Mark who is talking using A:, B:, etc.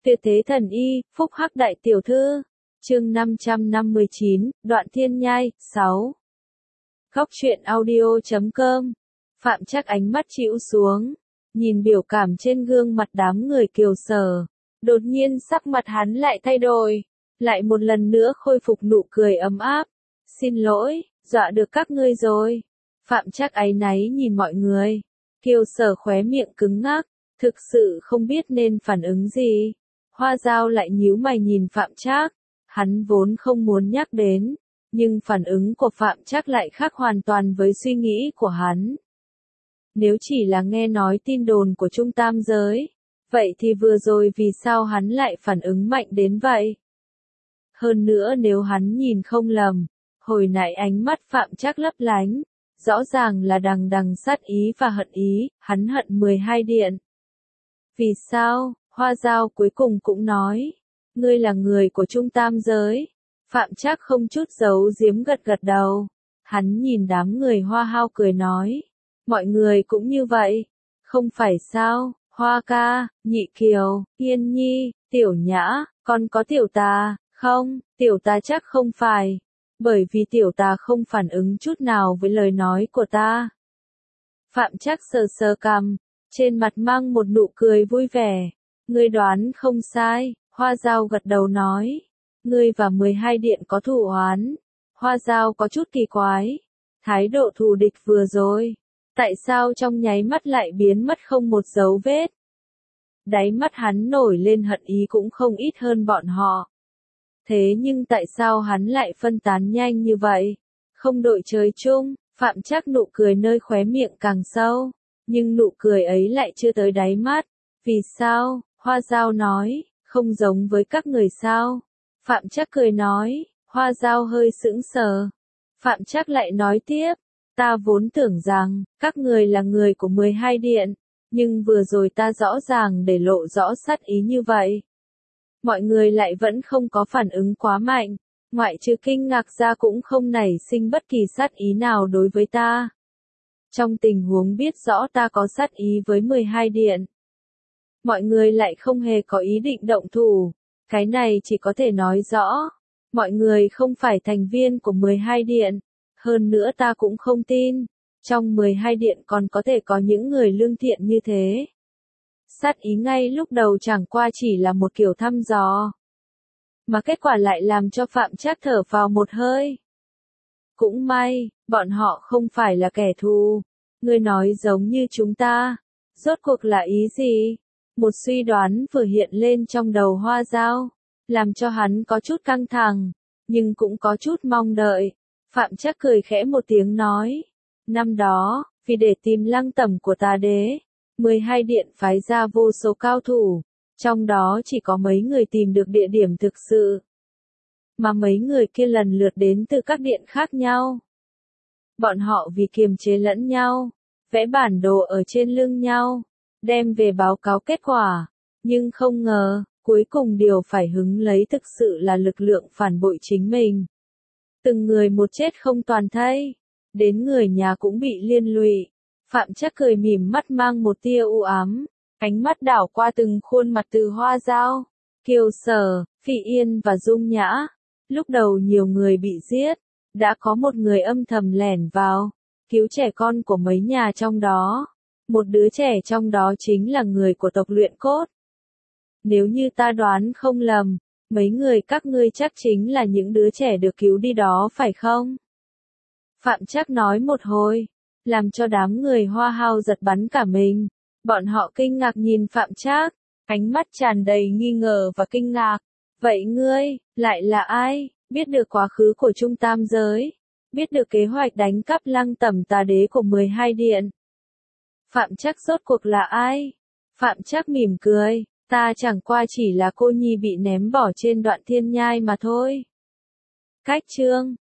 A: Tuyệt thế thần y, phúc hắc đại tiểu thư. Chương 559, Đoạn Thiên Nhai, 6. Góc truyện audio.com. Phạm Trác ánh mắt chĩu xuống, nhìn biểu cảm trên gương mặt đám người Kiều Sở, đột nhiên sắc mặt hắn lại thay đổi, lại một lần nữa khôi phục nụ cười ấm áp. Xin lỗi, dọa được các ngươi rồi. Phạm Trác áy náy nhìn mọi người. Kiều Sở khóe miệng cứng ngắc, thực sự không biết nên phản ứng gì. Hoa Dao lại nhíu mày nhìn Phạm Trác, hắn vốn không muốn nhắc đến, nhưng phản ứng của Phạm Trác lại khác hoàn toàn với suy nghĩ của hắn. Nếu chỉ là nghe nói tin đồn của Trung Tam Giới, vậy thì vừa rồi vì sao hắn lại phản ứng mạnh đến vậy? Hơn nữa nếu hắn nhìn không lầm, hồi nãy ánh mắt Phạm Trác lấp lánh, rõ ràng là đằng đằng sát ý và hận ý, hắn hận 12 điện. Vì sao? Hoa Dao cuối cùng cũng nói, ngươi là người của Trung Tam Giới. Phạm Trác không chút giấu giếm gật gật đầu. Hắn nhìn đám người Hoa Hao cười nói, mọi người cũng như vậy, không phải sao? Hoa ca, Nhị Kiều, Yên Nhi, Tiểu Nhã, còn có Tiểu Tà, không? Tiểu Tà chắc không phải, bởi vì Tiểu Tà không phản ứng chút nào với lời nói của ta. Phạm Trác sờ sờ cằm, trên mặt mang một nụ cười vui vẻ. Ngươi đoán không sai, Hoa Dao gật đầu nói. Ngươi và 12 điện có thù oán. Hoa Dao có chút kỳ quái. Thái độ thù địch vừa rồi, tại sao trong nháy mắt lại biến mất không một dấu vết? Đáy mắt hắn nổi lên hận ý cũng không ít hơn bọn họ. Thế nhưng tại sao hắn lại phân tán nhanh như vậy? Không đội trời chung, Phạm Trác nụ cười nơi khóe miệng càng sâu, nhưng nụ cười ấy lại chưa tới đáy mắt. Vì sao? Hoa Dao nói, không giống với các người sao? Phạm Trác cười nói. Hoa Dao hơi sững sờ. Phạm Trác lại nói tiếp, ta vốn tưởng rằng, các người là người của 12 điện, nhưng vừa rồi ta rõ ràng để lộ rõ sát ý như vậy. Mọi người lại vẫn không có phản ứng quá mạnh, ngoại trừ kinh ngạc ra cũng không nảy sinh bất kỳ sát ý nào đối với ta. Trong tình huống biết rõ ta có sát ý với 12 điện, mọi người lại không hề có ý định động thủ. Cái này chỉ có thể nói rõ, mọi người không phải thành viên của 12 điện. Hơn nữa ta cũng không tin, trong 12 điện còn có thể có những người lương thiện như thế. Sát ý ngay lúc đầu chẳng qua chỉ là một kiểu thăm dò, mà kết quả lại làm cho Phạm Trác thở vào một hơi. Cũng may, bọn họ không phải là kẻ thù. Ngươi nói giống như chúng ta, rốt cuộc là ý gì? Một suy đoán vừa hiện lên trong đầu Hoa Dao, làm cho hắn có chút căng thẳng, nhưng cũng có chút mong đợi. Phạm Trác cười khẽ một tiếng nói, năm đó, vì để tìm Lăng Tẩm của Tà Đế, 12 điện phái ra vô số cao thủ, trong đó chỉ có mấy người tìm được địa điểm thực sự, mà mấy người kia lần lượt đến từ các điện khác nhau. Bọn họ vì kiềm chế lẫn nhau, vẽ bản đồ ở trên lưng nhau, đem về báo cáo kết quả, nhưng không ngờ, cuối cùng điều phải hứng lấy thực sự là lực lượng phản bội chính mình. Từng người một chết không toàn thây, đến người nhà cũng bị liên lụy. Phạm Trác cười mỉm mắt mang một tia u ám, ánh mắt đảo qua từng khuôn mặt từ Hoa Dao, Kiều Sở, Phỉ Yên và Dung Nhã. Lúc đầu nhiều người bị giết, đã có một người âm thầm lẻn vào, cứu trẻ con của mấy nhà trong đó. Một đứa trẻ trong đó chính là người của tộc Luyện Cốt. Nếu như ta đoán không lầm, mấy người các ngươi chắc chính là những đứa trẻ được cứu đi đó phải không? Phạm Trác nói một hồi, làm cho đám người Hoa Hao giật bắn cả mình. Bọn họ kinh ngạc nhìn Phạm Trác, ánh mắt tràn đầy nghi ngờ và kinh ngạc. Vậy ngươi, lại là ai? Biết được quá khứ của Trung Tam Giới, biết được kế hoạch đánh cắp Lăng Tẩm Tà Đế của 12 điện. Phạm Trác rốt cuộc là ai? Phạm Trác mỉm cười, ta chẳng qua chỉ là cô nhi bị ném bỏ trên Đoạn Thiên Nhai mà thôi. Cách chương